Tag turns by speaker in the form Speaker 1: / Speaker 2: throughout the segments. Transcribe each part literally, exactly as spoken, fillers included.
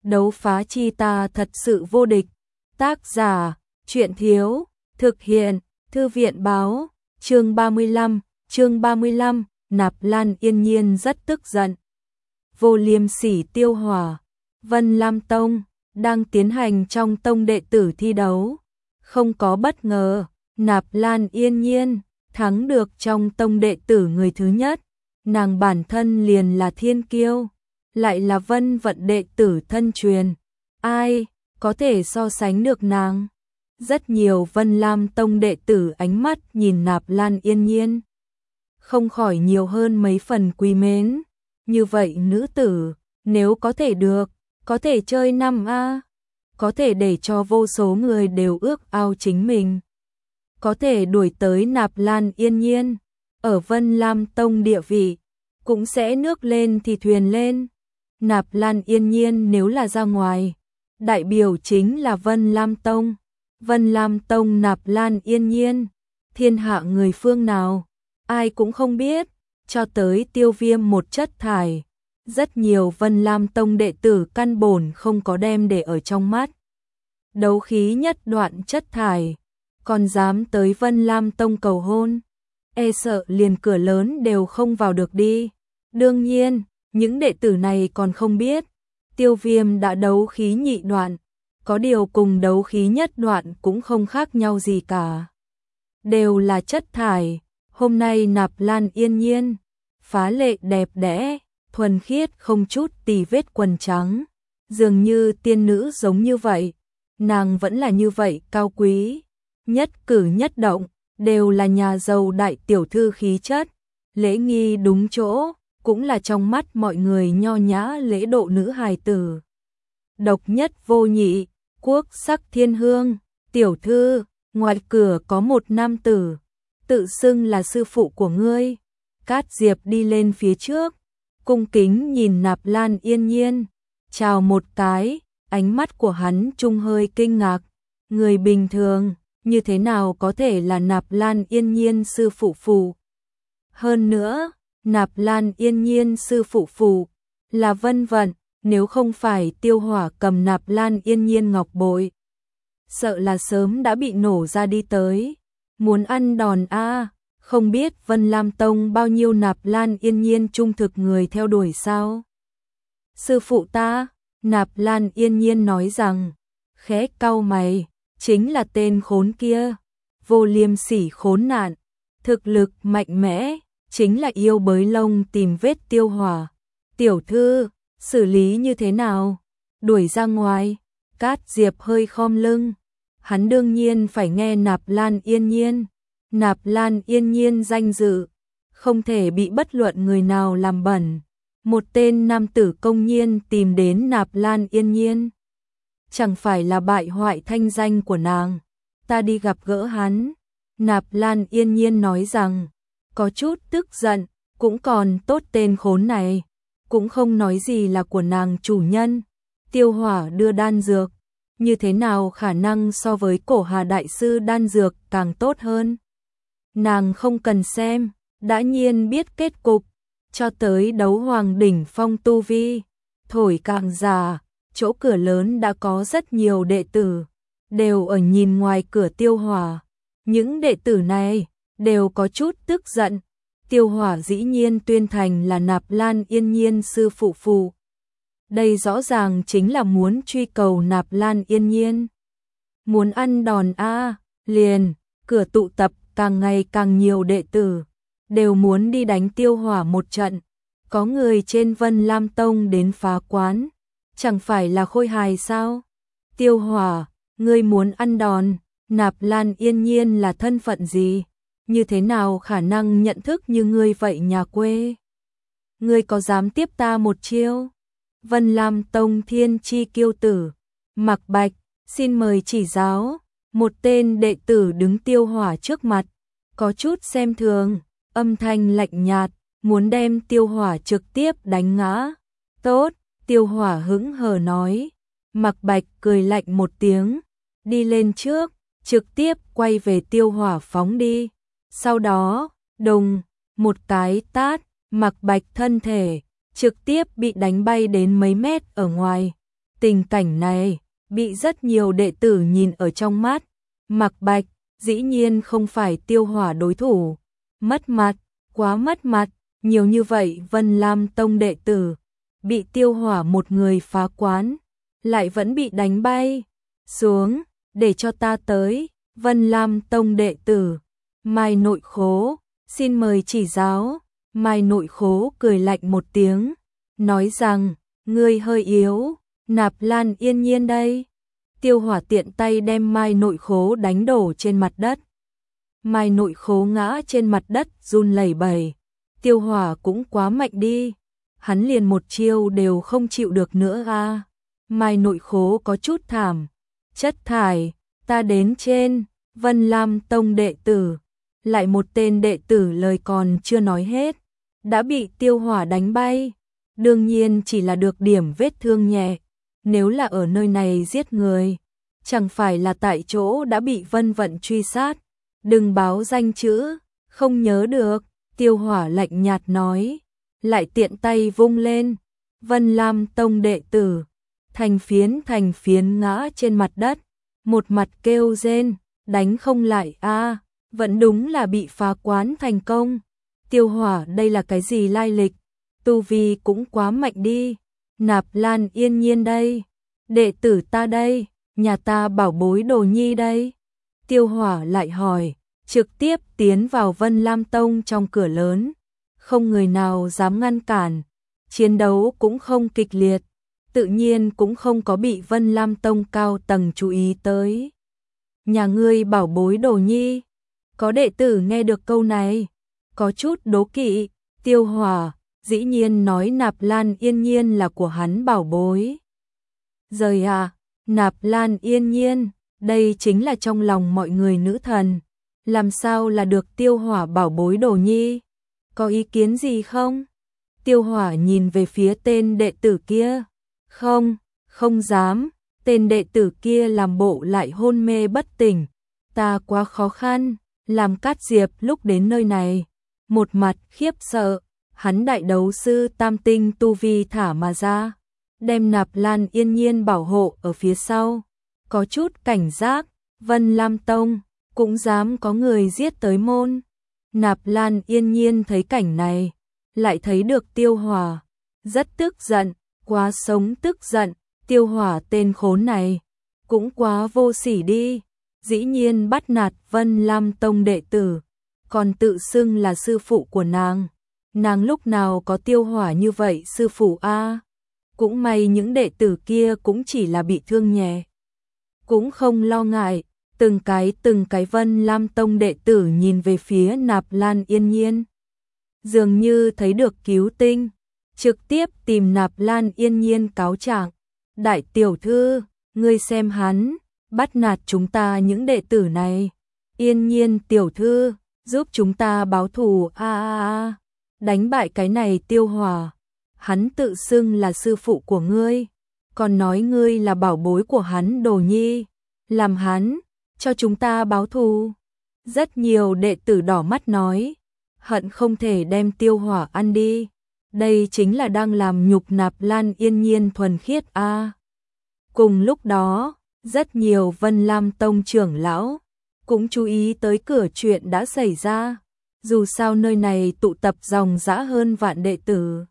Speaker 1: đấu phá chi ta thật sự vô địch. Tác giả, truyện thiếu, thực hiện, thư viện báo, chương ba mươi lăm, chương ba mươi lăm, Nạp Lan Yên Nhiên rất tức giận. Vô Liêm Sỉ Tiêu Hỏa, Vân Lam Tông, đang tiến hành trong tông đệ tử thi đấu. Không có bất ngờ, Nạp Lan Yên Nhiên thắng được trong tông đệ tử người thứ nhất. Nàng bản thân liền là thiên kiêu, lại là Vân Vận đệ tử thân truyền. Ai có thể so sánh được nàng? Rất nhiều Vân Lam Tông đệ tử ánh mắt nhìn Nạp Lan Yên Nhiên, không khỏi nhiều hơn mấy phần quý mến. Như vậy nữ tử, nếu có thể được, có thể chơi năm A, có thể để cho vô số người đều ước ao chính mình. Có thể đuổi tới Nạp Lan Yên Nhiên, ở Vân Lam Tông địa vị, cũng sẽ nước lên thì thuyền lên. Nạp Lan Yên Nhiên nếu là ra ngoài, đại biểu chính là Vân Lam Tông. Vân Lam Tông Nạp Lan Yên Nhiên, thiên hạ người phương nào, ai cũng không biết, cho tới Tiêu Viêm một chất thải. Rất nhiều Vân Lam Tông đệ tử căn bổn không có đem để ở trong mắt. Đấu khí nhất đoạn chất thải, còn dám tới Vân Lam Tông cầu hôn, e sợ liền cửa lớn đều không vào được đi. Đương nhiên, những đệ tử này còn không biết, Tiêu Viêm đã đấu khí nhị đoạn, có điều cùng đấu khí nhất đoạn cũng không khác nhau gì cả. Đều là chất thải, hôm nay Nạp Lan Yên Nhiên, phá lệ đẹp đẽ, thuần khiết không chút tì vết quần trắng, dường như tiên nữ giống như vậy. Nàng vẫn là như vậy cao quý, nhất cử nhất động, đều là nhà giàu đại tiểu thư khí chất, lễ nghi đúng chỗ, cũng là trong mắt mọi người nho nhã lễ độ nữ hài tử. Độc nhất vô nhị, quốc sắc thiên hương, tiểu thư, ngoài cửa có một nam tử, tự xưng là sư phụ của ngươi. Cát Diệp đi lên phía trước, cung kính nhìn Nạp Lan Yên Nhiên, chào một cái, ánh mắt của hắn trung hơi kinh ngạc. Người bình thường, như thế nào có thể là Nạp Lan Yên Nhiên sư phụ phù? Hơn nữa, Nạp Lan Yên Nhiên sư phụ phù là Vân Vận, nếu không phải Tiêu Hỏa cầm Nạp Lan Yên Nhiên ngọc bội, sợ là sớm đã bị nổ ra đi tới. Muốn ăn đòn a, không biết Vân Lam Tông bao nhiêu Nạp Lan Yên Nhiên trung thực người theo đuổi sao? Sư phụ ta, Nạp Lan Yên Nhiên nói rằng, khẽ cau mày, chính là tên khốn kia, Vô Liêm Sỉ khốn nạn, thực lực mạnh mẽ, chính là yêu bới lông tìm vết Tiêu Hỏa. Tiểu thư, xử lý như thế nào? Đuổi ra ngoài. Cát Diệp hơi khom lưng, hắn đương nhiên phải nghe Nạp Lan Yên Nhiên. Nạp Lan Yên Nhiên danh dự, không thể bị bất luận người nào làm bẩn. Một tên nam tử công nhiên tìm đến Nạp Lan Yên Nhiên, chẳng phải là bại hoại thanh danh của nàng. Ta đi gặp gỡ hắn. Nạp Lan Yên Nhiên nói rằng, có chút tức giận, cũng còn tốt tên khốn này, cũng không nói gì là của nàng chủ nhân. Tiêu Hỏa đưa đan dược, như thế nào khả năng so với Cổ Hà đại sư đan dược càng tốt hơn? Nàng không cần xem, đã nhiên biết kết cục, cho tới đấu hoàng đỉnh phong tu vi, thổi càng già, chỗ cửa lớn đã có rất nhiều đệ tử, đều ở nhìn ngoài cửa Tiêu Hỏa. Những đệ tử này đều có chút tức giận, Tiêu Hỏa dĩ nhiên tuyên thành là Nạp Lan Yên Nhiên sư phụ phù. Đây rõ ràng chính là muốn truy cầu Nạp Lan Yên Nhiên. Muốn ăn đòn a, liền, cửa tụ tập càng ngày càng nhiều đệ tử, đều muốn đi đánh Tiêu Hỏa một trận. Có người trên Vân Lam Tông đến phá quán, chẳng phải là khôi hài sao? Tiêu Hỏa, ngươi muốn ăn đòn, Nạp Lan Yên Nhiên là thân phận gì? Như thế nào khả năng nhận thức như ngươi vậy nhà quê? Ngươi có dám tiếp ta một chiêu? Vân Lam Tông thiên chi kiêu tử, Mạc Bạch, xin mời chỉ giáo. Một tên đệ tử đứng Tiêu Hỏa trước mặt, có chút xem thường, âm thanh lạnh nhạt, muốn đem Tiêu Hỏa trực tiếp đánh ngã. Tốt, Tiêu Hỏa hững hờ nói. Mạc Bạch cười lạnh một tiếng, đi lên trước, trực tiếp quay về Tiêu Hỏa phóng đi. Sau đó, đùng, một cái tát, Mạc Bạch thân thể trực tiếp bị đánh bay đến mấy mét ở ngoài. Tình cảnh này bị rất nhiều đệ tử nhìn ở trong mắt. Mạc Bạch dĩ nhiên không phải Tiêu Hỏa đối thủ. Mất mặt, quá mất mặt, nhiều như vậy Vân Lam Tông đệ tử bị Tiêu Hỏa một người phá quán, lại vẫn bị đánh bay xuống. Để cho ta tới. Vân Lam Tông đệ tử Mai Nội Khố, xin mời chỉ giáo. Mai Nội Khố cười lạnh một tiếng, nói rằng, ngươi hơi yếu. Nạp Lan Yên Nhiên đây. Tiêu Hỏa tiện tay đem Mai Nội Khố đánh đổ trên mặt đất. Mai Nội Khố ngã trên mặt đất run lẩy bẩy. Tiêu Hỏa cũng quá mạnh đi, hắn liền một chiêu đều không chịu được nữa a. Mai Nội Khố có chút thảm. Chất thải, ta đến trên. Vân Lam Tông đệ tử, lại một tên đệ tử lời còn chưa nói hết, đã bị Tiêu Hỏa đánh bay. Đương nhiên chỉ là được điểm vết thương nhẹ, nếu là ở nơi này giết người, chẳng phải là tại chỗ đã bị Vân Vận truy sát. Đừng báo danh chữ, không nhớ được. Tiêu Hỏa lạnh nhạt nói, lại tiện tay vung lên. Vân Lam Tông đệ tử thành phiến thành phiến ngã trên mặt đất, một mặt kêu rên, đánh không lại a, vẫn đúng là bị phá quán thành công. Tiêu Hỏa đây là cái gì lai lịch, tu vi cũng quá mạnh đi. Nạp Lan Yên Nhiên đây, đệ tử ta đây, nhà ta bảo bối Đồ Nhi đây. Tiêu Hỏa lại hỏi, trực tiếp tiến vào Vân Lam Tông trong cửa lớn, không người nào dám ngăn cản, chiến đấu cũng không kịch liệt, tự nhiên cũng không có bị Vân Lam Tông cao tầng chú ý tới. Nhà ngươi bảo bối Đồ Nhi. Có đệ tử nghe được câu này, có chút đố kỵ. Tiêu Hỏa dĩ nhiên nói Nạp Lan Yên Nhiên là của hắn bảo bối. Rời à, Nạp Lan Yên Nhiên, đây chính là trong lòng mọi người nữ thần, làm sao là được Tiêu Hỏa bảo bối Đồ Nhi? Có ý kiến gì không? Tiêu Hỏa nhìn về phía tên đệ tử kia. Không, không dám. Tên đệ tử kia làm bộ lại hôn mê bất tỉnh. Ta quá khó khăn. Làm Cát Diệp lúc đến nơi này, một mặt khiếp sợ, hắn đại đấu sư tam tinh tu vi thả mà ra, đem Nạp Lan Yên Nhiên bảo hộ ở phía sau, có chút cảnh giác. Vân Lam Tông cũng dám có người giết tới môn. Nạp Lan Yên Nhiên thấy cảnh này, lại thấy được Tiêu Hỏa, rất tức giận, quá sống tức giận. Tiêu Hỏa tên khốn này cũng quá vô sỉ đi, dĩ nhiên bắt nạt Vân Lam Tông đệ tử, còn tự xưng là sư phụ của nàng. Nàng lúc nào có Tiêu Hỏa như vậy sư phụ a? Cũng may những đệ tử kia cũng chỉ là bị thương nhẹ, cũng không lo ngại. Từng cái từng cái Vân Lam Tông đệ tử nhìn về phía Nạp Lan Yên Nhiên, dường như thấy được cứu tinh, trực tiếp tìm Nạp Lan Yên Nhiên cáo trạng. Đại tiểu thư, ngươi xem hắn bắt nạt chúng ta những đệ tử này. Yên Nhiên tiểu thư, giúp chúng ta báo thù a a a. Đánh bại cái này Tiêu Hỏa, hắn tự xưng là sư phụ của ngươi, còn nói ngươi là bảo bối của hắn Đồ Nhi, làm hắn cho chúng ta báo thù. Rất nhiều đệ tử đỏ mắt nói, hận không thể đem Tiêu Hỏa ăn đi. Đây chính là đang làm nhục Nạp Lan Yên Nhiên thuần khiết a. À. Cùng lúc đó, rất nhiều Vân Lam Tông trưởng lão cũng chú ý tới cửa chuyện đã xảy ra. Dù sao nơi này tụ tập dòng dã hơn vạn đệ tử.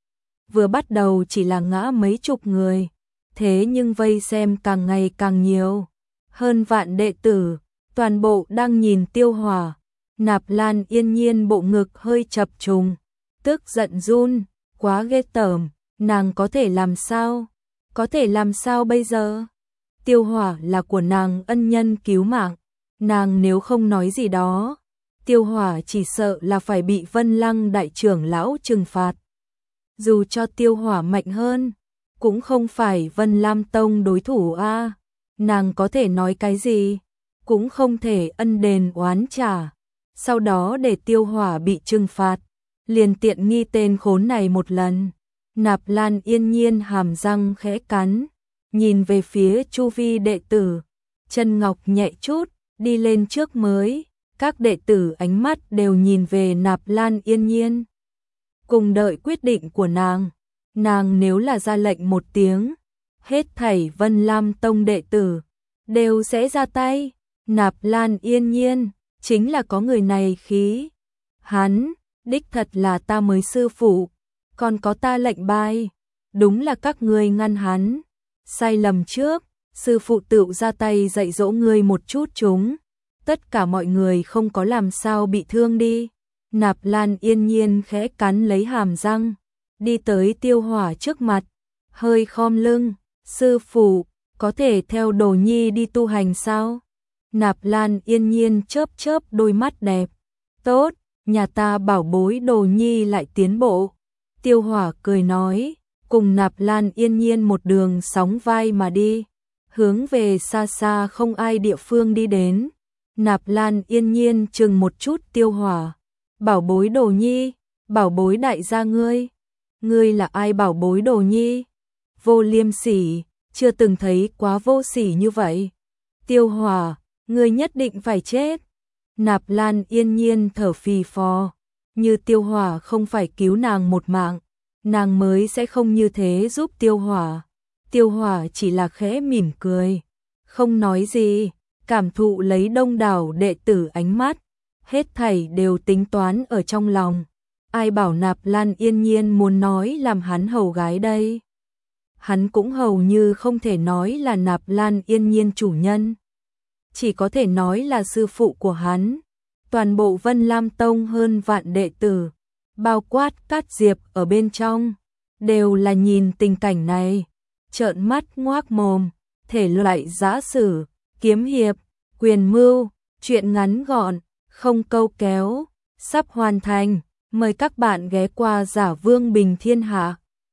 Speaker 1: Vừa bắt đầu chỉ là ngã mấy chục người, thế nhưng vây xem càng ngày càng nhiều. Hơn vạn đệ tử, toàn bộ đang nhìn Tiêu Hỏa. Nạp Lan Yên Nhiên bộ ngực hơi chập trùng, tức giận run, quá ghê tởm, nàng có thể làm sao? Có thể làm sao bây giờ? Tiêu Hỏa là của nàng ân nhân cứu mạng, nàng nếu không nói gì đó, Tiêu Hỏa chỉ sợ là phải bị Vân Lăng đại trưởng lão trừng phạt. Dù cho Tiêu Hỏa mạnh hơn, cũng không phải Vân Lam Tông đối thủ a. Nàng có thể nói cái gì? Cũng không thể ân đền oán trả, sau đó để Tiêu Hỏa bị trừng phạt, liền tiện nghi tên khốn này một lần. Nạp Lan Yên Nhiên hàm răng khẽ cắn, nhìn về phía chu vi đệ tử, chân ngọc nhẹ chút, đi lên trước mới. Các đệ tử ánh mắt đều nhìn về Nạp Lan Yên Nhiên, cùng đợi quyết định của nàng. Nàng nếu là ra lệnh một tiếng, hết thảy Vân Lam Tông đệ tử đều sẽ ra tay. Nạp Lan Yên Nhiên chính là có người này khí. Hắn, đích thật là ta mới sư phụ, còn có ta lệnh bài, đúng là các ngươi ngăn hắn. Sai lầm trước, sư phụ tự ra tay dạy dỗ ngươi một chút chúng. Tất cả mọi người không có làm sao bị thương đi. Nạp Lan Yên Nhiên khẽ cắn lấy hàm răng, đi tới Tiêu Hỏa trước mặt, hơi khom lưng, sư phụ, có thể theo Đồ Nhi đi tu hành sao? Nạp Lan Yên Nhiên chớp chớp đôi mắt đẹp, tốt, nhà ta bảo bối Đồ Nhi lại tiến bộ. Tiêu Hỏa cười nói, cùng Nạp Lan Yên Nhiên một đường sóng vai mà đi, hướng về xa xa không ai địa phương đi đến. Nạp Lan Yên Nhiên chừng một chút Tiêu Hỏa, bảo bối Đồ Nhi, bảo bối đại gia ngươi, ngươi là ai bảo bối Đồ Nhi? Vô liêm sỉ, chưa từng thấy quá vô sỉ như vậy. Tiêu Hỏa, ngươi nhất định phải chết. Nạp Lan Yên Nhiên thở phì phò, như Tiêu Hỏa không phải cứu nàng một mạng, nàng mới sẽ không như thế giúp Tiêu Hỏa. Tiêu Hỏa chỉ là khẽ mỉm cười, không nói gì, cảm thụ lấy đông đảo đệ tử ánh mắt, hết thảy đều tính toán ở trong lòng. Ai bảo Nạp Lan Yên Nhiên muốn nói làm hắn hầu gái đây? Hắn cũng hầu như không thể nói là Nạp Lan Yên Nhiên chủ nhân, chỉ có thể nói là sư phụ của hắn. Toàn bộ Vân Lam Tông hơn vạn đệ tử, bao quát Cát Diệp ở bên trong, đều là nhìn tình cảnh này, trợn mắt ngoác mồm. Thể loại giã sử, kiếm hiệp, quyền mưu, truyện ngắn gọn, không câu kéo, sắp hoàn thành. Mời các bạn ghé qua Giả Vương Bình Thiên Hạ.